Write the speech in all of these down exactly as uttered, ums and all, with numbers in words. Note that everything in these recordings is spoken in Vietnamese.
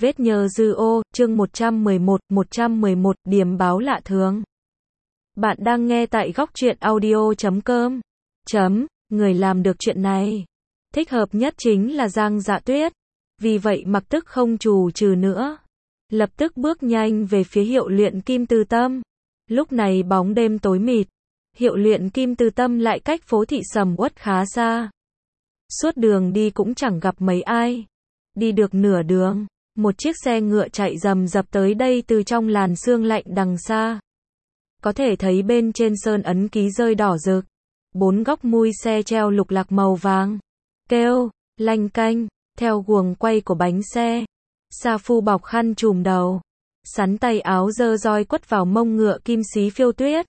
Vết nhơ dư ô, chương một trăm mười một, một trăm mười một, điểm báo lạ thường. Bạn đang nghe tại góc truyện audio chấm com. Chấm, người làm được chuyện này. Thích hợp nhất chính là Giang Dạ Tuyết. Vì vậy mặc tức không chù trừ nữa. Lập tức bước nhanh về phía hiệu luyện Kim Từ Tâm. Lúc này bóng đêm tối mịt. Hiệu luyện Kim Từ Tâm lại cách phố thị sầm uất khá xa. Suốt đường đi cũng chẳng gặp mấy ai. Đi được nửa đường, một chiếc xe ngựa chạy rầm rập tới đây từ trong làn sương lạnh đằng xa. Có thể thấy bên trên sơn ấn ký rơi đỏ rực. Bốn góc mui xe treo lục lạc màu vàng. Kêu, lanh canh, theo guồng quay của bánh xe. Sa Phu bọc khăn trùm đầu. Sắn tay áo dơ roi quất vào mông ngựa kim xí phiêu tuyết.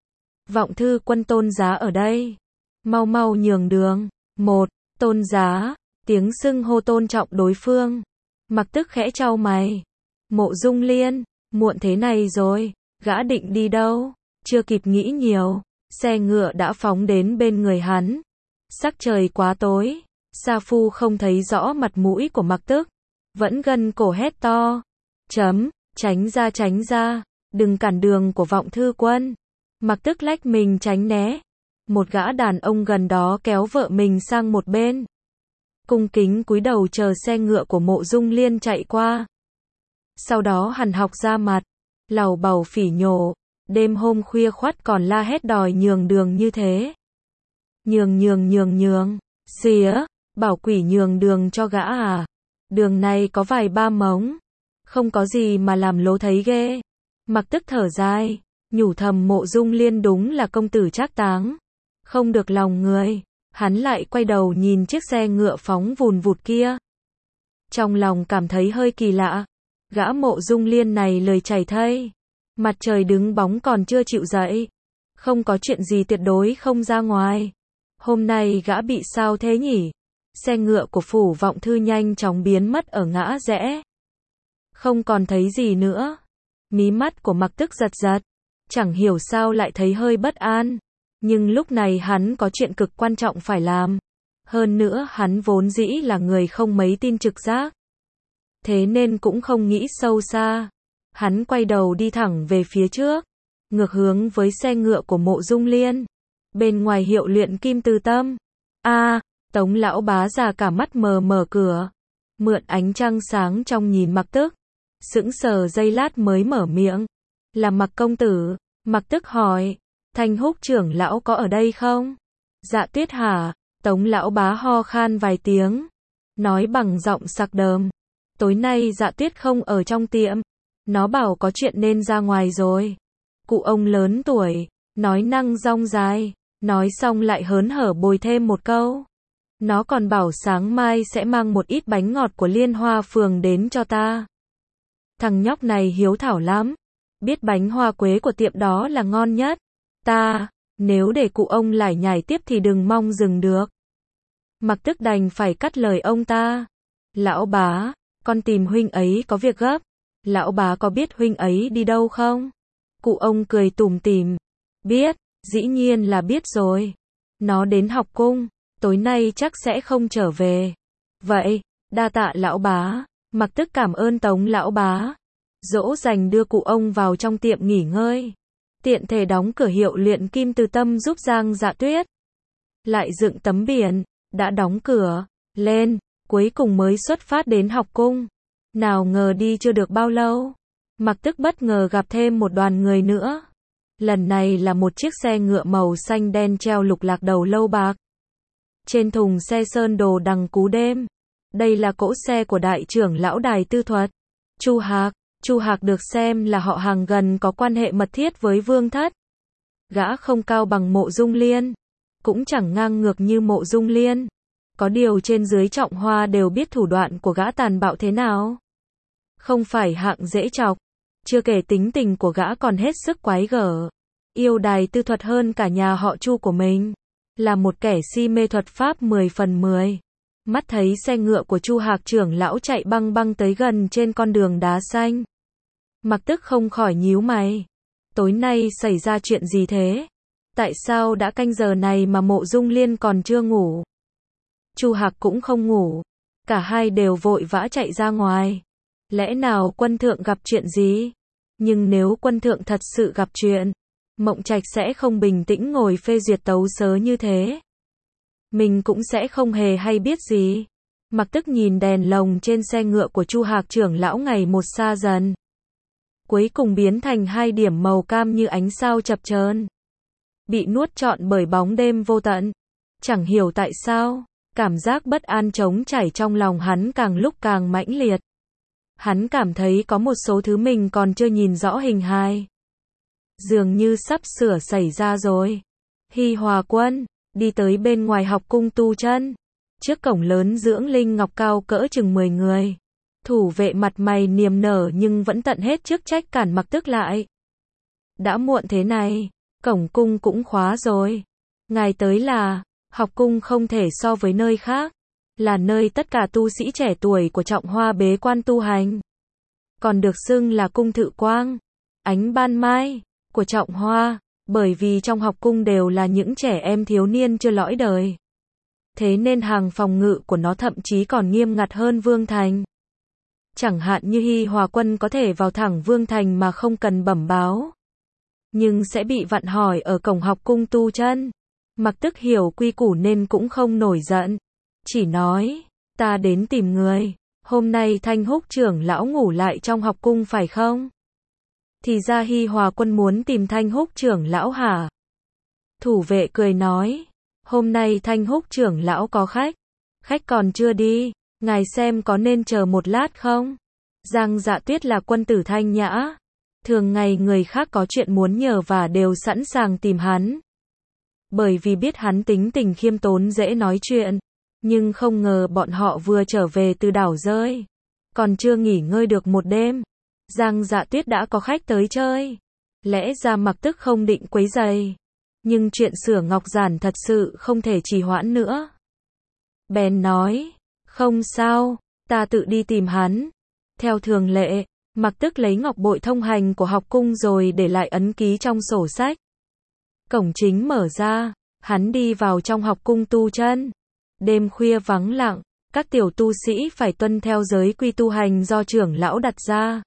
Vọng thư quân Tôn Giá ở đây. Mau mau nhường đường. Một, Tôn Giá. Tiếng xưng hô tôn trọng đối phương. Mặc tức khẽ chau mày. Mộ Dung Liên, muộn thế này rồi, gã định đi đâu? Chưa kịp nghĩ nhiều, xe ngựa đã phóng đến bên người hắn. Sắc trời quá tối, Sa Phu không thấy rõ mặt mũi của Mặc Tức, vẫn gân cổ hét to. Chấm, tránh ra tránh ra, đừng cản đường của Vọng thư quân. Mặc Tức lách mình tránh né. Một gã đàn ông gần đó kéo vợ mình sang một bên. Cung kính cúi đầu chờ xe ngựa của Mộ Dung Liên chạy qua. Sau đó hằn học ra mặt, lầu bầu phỉ nhổ, đêm hôm khuya khoắt còn la hét đòi nhường đường như thế. Nhường nhường nhường nhường, xía, bảo quỷ nhường đường cho gã à? Đường này có vài ba mống, không có gì mà làm lố thấy ghê. Mặc tức thở dài, nhủ thầm Mộ Dung Liên đúng là công tử trác táng, không được lòng người. Hắn lại quay đầu nhìn chiếc xe ngựa phóng vùn vụt kia. Trong lòng cảm thấy hơi kỳ lạ. Gã Mộ Dung Liên này lời chảy thây. Mặt trời đứng bóng còn chưa chịu dậy. Không có chuyện gì tuyệt đối không ra ngoài. Hôm nay gã bị sao thế nhỉ? Xe ngựa của phủ Vọng thư nhanh chóng biến mất ở ngã rẽ. Không còn thấy gì nữa. Mí mắt của Mặc Tức giật giật. Chẳng hiểu sao lại thấy hơi bất an. Nhưng lúc này hắn có chuyện cực quan trọng phải làm. Hơn nữa hắn vốn dĩ là người không mấy tin trực giác. Thế nên cũng không nghĩ sâu xa. Hắn quay đầu đi thẳng về phía trước. Ngược hướng với xe ngựa của Mộ Dung Liên. Bên ngoài hiệu luyện Kim Từ Tâm. a à, Tống lão bá già cả mắt mờ mở cửa. Mượn ánh trăng sáng trong nhìn Mặc Tức. Sững sờ giây lát mới mở miệng. Là Mặc công tử. Mặc Tức hỏi. Thanh Húc trưởng lão có ở đây không? Dạ Tuyết hả? Tống lão bá ho khan vài tiếng. Nói bằng giọng sặc đờm. Tối nay Dạ Tuyết không ở trong tiệm. Nó bảo có chuyện nên ra ngoài rồi. Cụ ông lớn tuổi. Nói năng rong dài. Nói xong lại hớn hở bồi thêm một câu. Nó còn bảo sáng mai sẽ mang một ít bánh ngọt của Liên Hoa Phường đến cho ta. Thằng nhóc này hiếu thảo lắm. Biết bánh hoa quế của tiệm đó là ngon nhất. Ta, nếu để cụ ông lải nhải tiếp thì đừng mong dừng được. Mặc Tức đành phải cắt lời ông ta. Lão bá, con tìm huynh ấy có việc gấp. Lão bá có biết huynh ấy đi đâu không? Cụ ông cười tủm tỉm. Biết, dĩ nhiên là biết rồi. Nó đến học cung, tối nay chắc sẽ không trở về. Vậy, đa tạ lão bá. Mặc Tức cảm ơn Tống lão bá. Dỗ dành đưa cụ ông vào trong tiệm nghỉ ngơi. Tiện thể đóng cửa hiệu luyện Kim Từ Tâm giúp Giang Dạ Tuyết. Lại dựng tấm biển, đã đóng cửa, lên, cuối cùng mới xuất phát đến học cung. Nào ngờ đi chưa được bao lâu. Mặc Tức bất ngờ gặp thêm một đoàn người nữa. Lần này là một chiếc xe ngựa màu xanh đen treo lục lạc đầu lâu bạc. Trên thùng xe sơn đồ đằng cú đêm. Đây là cỗ xe của đại trưởng lão đài tư thuật. Chu Hạc. Chu Hạc được xem là họ hàng gần có quan hệ mật thiết với Vương Thất. Gã không cao bằng Mộ Dung Liên, cũng chẳng ngang ngược như Mộ Dung Liên. Có điều trên dưới Trọng Hoa đều biết thủ đoạn của gã tàn bạo thế nào. Không phải hạng dễ chọc. Chưa kể tính tình của gã còn hết sức quái gở. Yêu đài tư thuật hơn cả nhà họ Chu của mình. Là một kẻ si mê thuật pháp mười phần mười. Mắt thấy xe ngựa của Chu Hạc trưởng lão chạy băng băng tới gần trên con đường đá xanh. Mặc Tức không khỏi nhíu mày. Tối nay xảy ra chuyện gì thế? Tại sao đã canh giờ này mà Mộ Dung Liên còn chưa ngủ? Chu Hạc cũng không ngủ. Cả hai đều vội vã chạy ra ngoài. Lẽ nào quân thượng gặp chuyện gì? Nhưng nếu quân thượng thật sự gặp chuyện, Mộng Trạch sẽ không bình tĩnh ngồi phê duyệt tấu sớ như thế. Mình cũng sẽ không hề hay biết gì. Mặc Tức nhìn đèn lồng trên xe ngựa của Chu Hạc trưởng lão ngày một xa dần. Cuối cùng biến thành hai điểm màu cam như ánh sao chập chờn, bị nuốt trọn bởi bóng đêm vô tận. Chẳng hiểu tại sao, cảm giác bất an trống chảy trong lòng hắn càng lúc càng mãnh liệt. Hắn cảm thấy có một số thứ mình còn chưa nhìn rõ hình hài. Dường như sắp sửa xảy ra rồi. Hi Hòa Quân đi tới bên ngoài học cung tu chân. Trước cổng lớn dưỡng linh ngọc cao cỡ chừng mười người. Thủ vệ mặt mày niềm nở nhưng vẫn tận hết chức trách cản Mặc Tức lại. Đã muộn thế này, cổng cung cũng khóa rồi. Ngài tới là, học cung không thể so với nơi khác. Là nơi tất cả tu sĩ trẻ tuổi của Trọng Hoa bế quan tu hành. Còn được xưng là cung Thự Quang, ánh ban mai, của Trọng Hoa. Bởi vì trong học cung đều là những trẻ em thiếu niên chưa lõi đời. Thế nên hàng phòng ngự của nó thậm chí còn nghiêm ngặt hơn Vương Thành. Chẳng hạn như Hi Hòa Quân có thể vào thẳng Vương Thành mà không cần bẩm báo. Nhưng sẽ bị vặn hỏi ở cổng học cung tu chân. Mặc Tức hiểu quy củ nên cũng không nổi giận. Chỉ nói, ta đến tìm người. Hôm nay Thanh Húc trưởng lão ngủ lại trong học cung phải không? Thì ra Hi Hòa Quân muốn tìm Thanh Húc trưởng lão hả? Thủ vệ cười nói, hôm nay Thanh Húc trưởng lão có khách. Khách còn chưa đi, ngài xem có nên chờ một lát không? Giang Dạ Tuyết là quân tử thanh nhã. Thường ngày người khác có chuyện muốn nhờ và đều sẵn sàng tìm hắn. Bởi vì biết hắn tính tình khiêm tốn dễ nói chuyện. Nhưng không ngờ bọn họ vừa trở về từ đảo rơi. Còn chưa nghỉ ngơi được một đêm. Giang Dạ Tuyết đã có khách tới chơi. Lẽ ra Mặc Tức không định quấy rầy. Nhưng chuyện sửa ngọc giản thật sự không thể trì hoãn nữa. Bèn nói, không sao, ta tự đi tìm hắn. Theo thường lệ, Mặc Tức lấy ngọc bội thông hành của học cung rồi để lại ấn ký trong sổ sách. Cổng chính mở ra, hắn đi vào trong học cung tu chân. Đêm khuya vắng lặng, các tiểu tu sĩ phải tuân theo giới quy tu hành do trưởng lão đặt ra.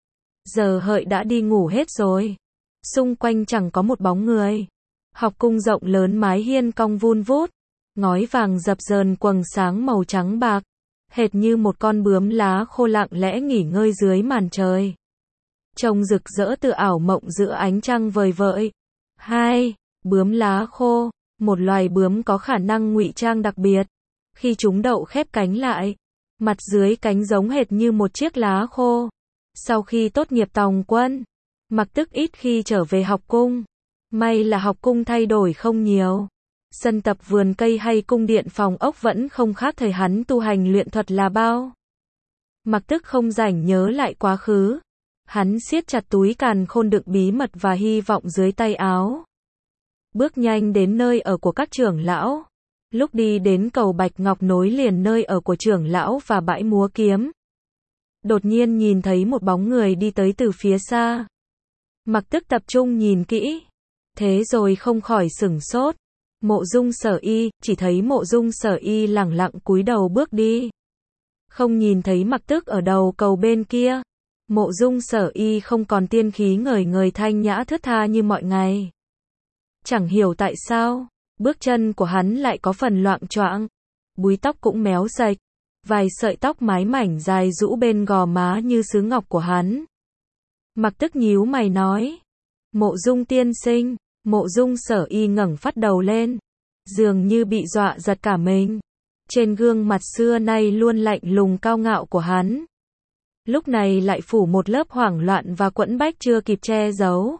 Giờ hợi đã đi ngủ hết rồi. Xung quanh chẳng có một bóng người. Học cung rộng lớn mái hiên cong vun vút. Ngói vàng dập dờn quầng sáng màu trắng bạc. Hệt như một con bướm lá khô lặng lẽ nghỉ ngơi dưới màn trời. Trông rực rỡ tự ảo mộng giữa ánh trăng vời vợi. Hai, bướm lá khô. Một loài bướm có khả năng ngụy trang đặc biệt. Khi chúng đậu khép cánh lại, mặt dưới cánh giống hệt như một chiếc lá khô. Sau khi tốt nghiệp tòng quân, Mặc Tức ít khi trở về học cung. May là học cung thay đổi không nhiều. Sân tập vườn cây hay cung điện phòng ốc vẫn không khác thời hắn tu hành luyện thuật là bao. Mặc Tức không rảnh nhớ lại quá khứ. Hắn siết chặt túi càn khôn đựng bí mật và hy vọng dưới tay áo. Bước nhanh đến nơi ở của các trưởng lão. Lúc đi đến cầu Bạch Ngọc nối liền nơi ở của trưởng lão và bãi múa kiếm. Đột nhiên nhìn thấy một bóng người đi tới từ phía xa. Mặc Tức tập trung nhìn kỹ. Thế rồi không khỏi sửng sốt. Mộ Dung Sở Y, chỉ thấy Mộ Dung Sở Y lẳng lặng cúi đầu bước đi. Không nhìn thấy Mặc Tức ở đầu cầu bên kia. Mộ Dung Sở Y không còn tiên khí ngời ngời thanh nhã thướt tha như mọi ngày. Chẳng hiểu tại sao, bước chân của hắn lại có phần loạng choạng. Búi tóc cũng méo sạch. Vài sợi tóc mái mảnh dài rũ bên gò má như sứ ngọc của hắn. Mặc Tức nhíu mày nói. Mộ Dung tiên sinh. Mộ Dung Sở Y ngẩng phát đầu lên. Dường như bị dọa giật cả mình. Trên gương mặt xưa nay luôn lạnh lùng cao ngạo của hắn. Lúc này lại phủ một lớp hoảng loạn và quẫn bách chưa kịp che giấu.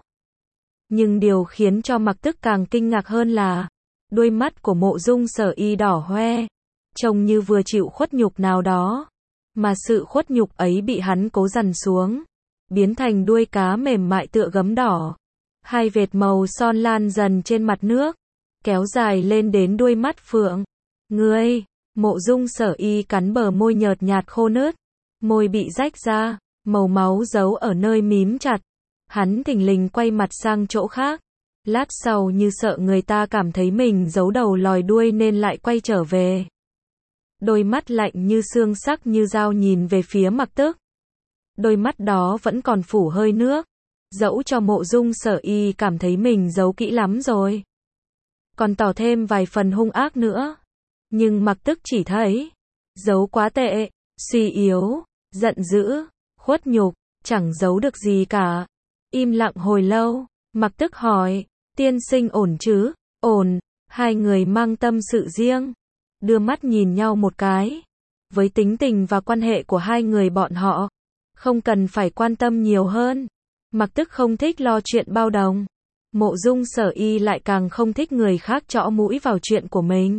Nhưng điều khiến cho Mặc Tức càng kinh ngạc hơn là đôi mắt của Mộ Dung Sở Y đỏ hoe, trông như vừa chịu khuất nhục nào đó, mà sự khuất nhục ấy bị hắn cố dằn xuống, biến thành đuôi cá mềm mại tựa gấm đỏ. Hai vệt màu son lan dần trên mặt nước, kéo dài lên đến đuôi mắt phượng. Ngươi, Mộ Dung Sở Y cắn bờ môi nhợt nhạt khô nứt, môi bị rách ra, màu máu giấu ở nơi mím chặt. Hắn thình lình quay mặt sang chỗ khác. Lát sau như sợ người ta cảm thấy mình giấu đầu lòi đuôi nên lại quay trở về. Đôi mắt lạnh như xương sắc như dao nhìn về phía Mặc Tức. đôi mắt đó vẫn còn phủ hơi nước. Dẫu cho Mộ Dung Sở Y cảm thấy mình giấu kỹ lắm rồi, còn tỏ thêm vài phần hung ác nữa. Nhưng Mặc Tức chỉ thấy, giấu quá tệ, suy yếu, giận dữ, khuất nhục, chẳng giấu được gì cả. Im lặng hồi lâu, Mặc Tức hỏi, tiên sinh ổn chứ? Ổn. Hai người mang tâm sự riêng, đưa mắt nhìn nhau một cái. Với tính tình và quan hệ của hai người bọn họ, không cần phải quan tâm nhiều hơn. Mặc Tức không thích lo chuyện bao đồng. Mộ Dung Sở Y lại càng không thích người khác chõ mũi vào chuyện của mình.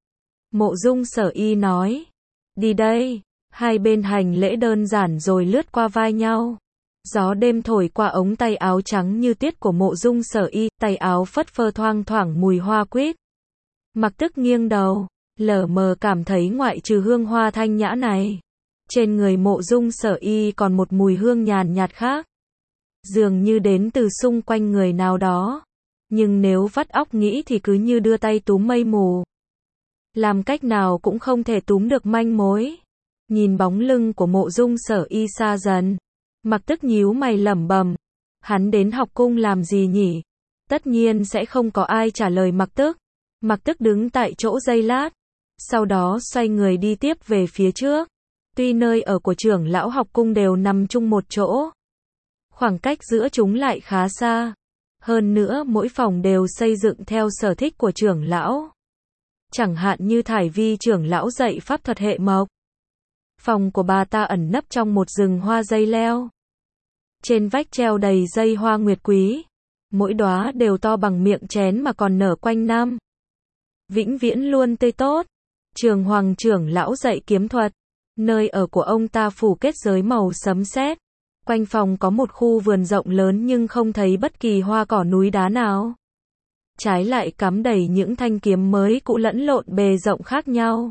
Mộ Dung Sở Y nói, đi đây. Hai bên hành lễ đơn giản rồi lướt qua vai nhau. Gió đêm thổi qua ống tay áo trắng như tuyết của Mộ Dung Sở Y, tay áo phất phơ thoang thoảng mùi hoa quýt. Mặc Tức nghiêng đầu, lờ mờ cảm thấy ngoại trừ hương hoa thanh nhã này, trên người Mộ Dung Sở Y còn một mùi hương nhàn nhạt khác, dường như đến từ xung quanh người nào đó. Nhưng nếu vắt óc nghĩ thì cứ như đưa tay túm mây mù, làm cách nào cũng không thể túm được manh mối. Nhìn bóng lưng của Mộ Dung Sở Y xa dần, Mặc Tức nhíu mày lẩm bẩm, hắn đến học cung làm gì nhỉ? Tất nhiên sẽ không có ai trả lời Mặc Tức. Mặc Tức đứng tại chỗ giây lát, sau đó xoay người đi tiếp về phía trước. Tuy nơi ở của trưởng lão học cung đều nằm chung một chỗ, khoảng cách giữa chúng lại khá xa. Hơn nữa mỗi phòng đều xây dựng theo sở thích của trưởng lão. Chẳng hạn như Thải Vi trưởng lão dạy pháp thuật hệ mộc. Phòng của bà ta ẩn nấp trong một rừng hoa dây leo. Trên vách treo đầy dây hoa nguyệt quý. Mỗi đóa đều to bằng miệng chén mà còn nở quanh năm. Vĩnh viễn luôn tươi tốt. Trường Hoàng trưởng lão dạy kiếm thuật. Nơi ở của ông ta phủ kết giới màu sấm sét. Quanh phòng có một khu vườn rộng lớn nhưng không thấy bất kỳ hoa cỏ núi đá nào. Trái lại cắm đầy những thanh kiếm mới cũ lẫn lộn bề rộng khác nhau.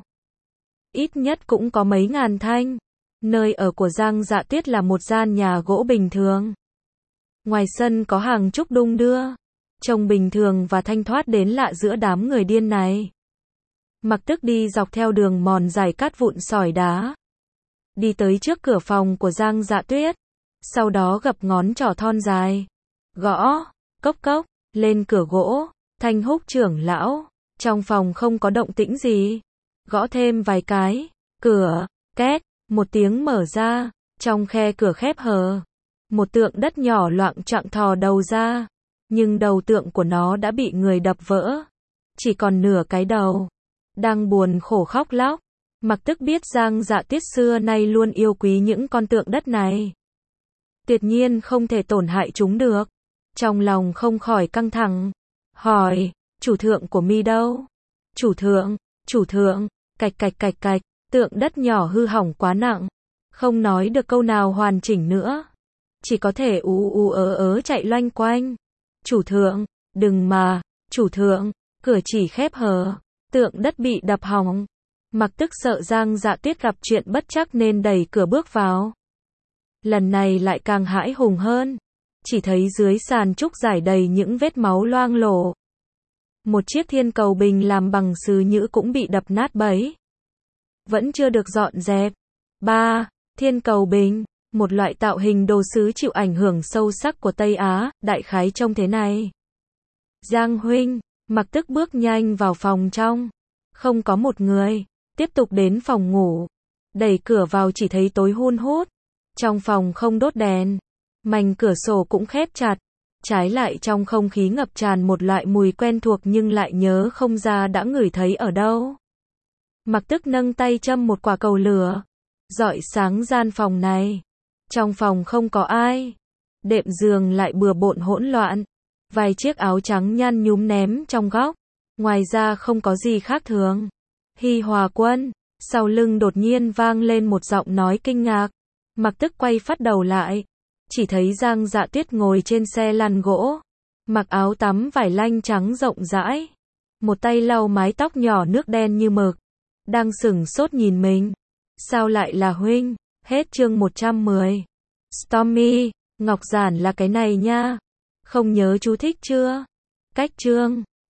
Ít nhất cũng có mấy ngàn thanh. Nơi ở của Giang Dạ Tuyết là một gian nhà gỗ bình thường. Ngoài sân có hàng trúc đung đưa, trông bình thường và thanh thoát đến lạ giữa đám người điên này. Mặc Tức đi dọc theo đường mòn dài cát vụn sỏi đá, đi tới trước cửa phòng của Giang Dạ Tuyết, sau đó gập ngón trỏ thon dài, gõ, cốc cốc, lên cửa gỗ. Thanh Húc trưởng lão, trong phòng không có động tĩnh gì. Gõ thêm vài cái, cửa, két, một tiếng mở ra, trong khe cửa khép hờ, một tượng đất nhỏ loạng choạng thò đầu ra, nhưng đầu tượng của nó đã bị người đập vỡ, chỉ còn nửa cái đầu, đang buồn khổ khóc lóc. Mặc Tức biết Giang Dạ Tuyết xưa nay luôn yêu quý những con tượng đất này, tuyệt nhiên không thể tổn hại chúng được. Trong lòng không khỏi căng thẳng, hỏi, chủ thượng của mi đâu? Chủ thượng, chủ thượng, cạch cạch cạch cạch, tượng đất nhỏ hư hỏng quá nặng, không nói được câu nào hoàn chỉnh nữa, chỉ có thể ú ú ớ ớ chạy loanh quanh. Chủ thượng, đừng mà, chủ thượng, cửa chỉ khép hờ, tượng đất bị đập hỏng. Mặc Tức sợ Giang Dạ Tuyết gặp chuyện bất trắc nên đẩy cửa bước vào. Lần này lại càng hãi hùng hơn, chỉ thấy dưới sàn trúc rải đầy những vết máu loang lổ. Một chiếc thiên cầu bình làm bằng sứ nhữ cũng bị đập nát bấy, vẫn chưa được dọn dẹp. Ba, thiên cầu bình, một loại tạo hình đồ sứ chịu ảnh hưởng sâu sắc của Tây Á, đại khái trông thế này. Giang huynh, Mặc Tức bước nhanh vào phòng trong, không có một người, tiếp tục đến phòng ngủ, đẩy cửa vào chỉ thấy tối hun hút, trong phòng không đốt đèn, mành cửa sổ cũng khép chặt, trái lại trong không khí ngập tràn một loại mùi quen thuộc nhưng lại nhớ không ra đã ngửi thấy ở đâu. Mặc Tức nâng tay châm một quả cầu lửa, rọi sáng gian phòng này. Trong phòng không có ai, đệm giường lại bừa bộn hỗn loạn, vài chiếc áo trắng nhăn nhúm ném trong góc, ngoài ra không có gì khác thường. Hi Hòa Quân, sau lưng đột nhiên vang lên một giọng nói kinh ngạc. Mặc Tức quay phát đầu lại, chỉ thấy Giang Dạ Tuyết ngồi trên xe lăn gỗ, mặc áo tắm vải lanh trắng rộng rãi, một tay lau mái tóc nhỏ nước đen như mực, đang sửng sốt nhìn mình. Sao lại là huynh? Hết chương một trăm mười. Stormy, Ngọc Giản là cái này nha. Không nhớ chú thích chưa? Cách chương